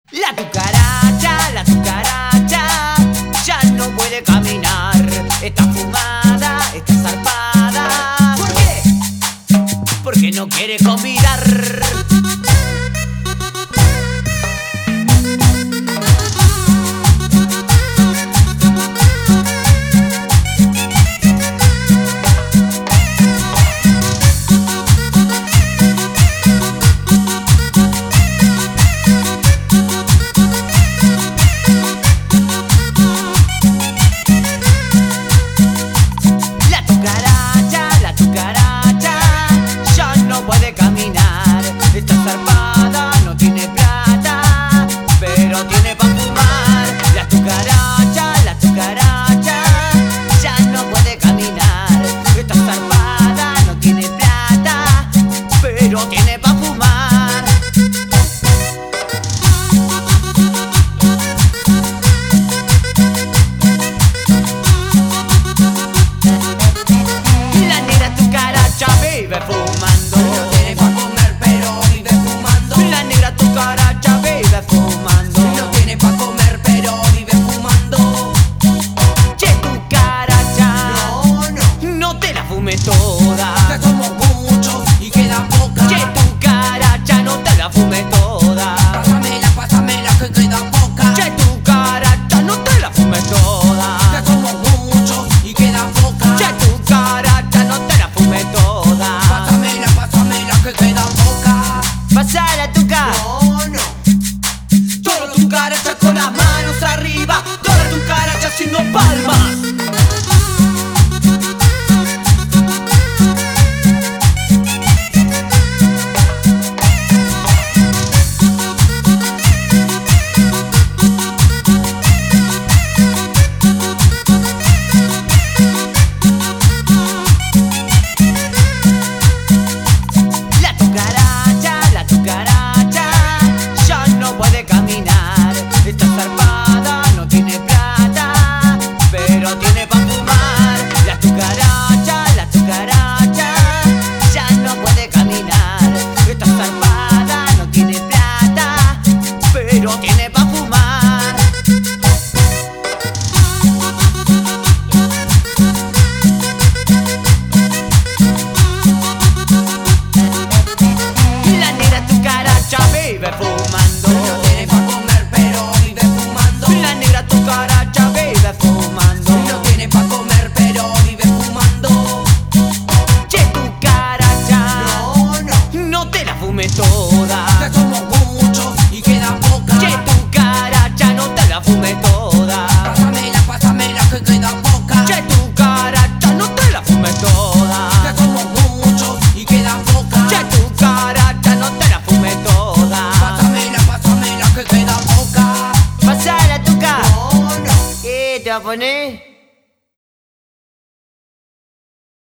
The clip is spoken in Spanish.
La cucaracha ya no puede caminar. Está fumada, está zarpada. ¿Por qué? Porque no quiere convidar. La cucaracha ya no puede caminar. Está zarpada, no tiene plata, pero tiene pa' fumar. La cucaracha ya no puede caminar. Está zarpada, no tiene plata, pero tiene pa' fumar. La negra cucaracha vive fumando. No tiene pa' comer pero vive fumando. La negra cucaracha vive fumando. No tiene pa' comer pero vive fumando. Che, cucaracha, No, no te la fumes toda. que somos muchos y queda poca. Che, cucaracha, no te la fumes toda. Pásamela que queda poca. Che, cucaracha, no te la fumes toda. Que somos muchos y queda poca. Che, cucaracha, no te la fumes toda. Pásamela que queda poca. Pasala, tuca. No. Todas las cucarachas con las manos arriba. Todas las cucarachas haciendo palmas. La cucaracha ya no puede caminar. Está zarpada, no tiene plata, pero tiene pa' fumar. La cucaracha ya no puede caminar. Está zarpada, no tiene plata, pero tiene pa' fumar. La negra cucaracha vive fumando. No tiene pa' comer pero vive fumando. La negra cucaracha vive fumando. No tiene pa' comer pero vive fumando. Che, cucaracha, No. no te la fumes toda. Que somos muchos y queda poca. Che, cucaracha, no te la fumes toda. Pásamela que queda poca. Che, cucaracha, no te la fumes toda. Que somos muchos y queda poca. Che, cucaracha, no te la fumes toda. Pásamela que queda poca. Pasala, tuca. No. ¿Qué te va a poner?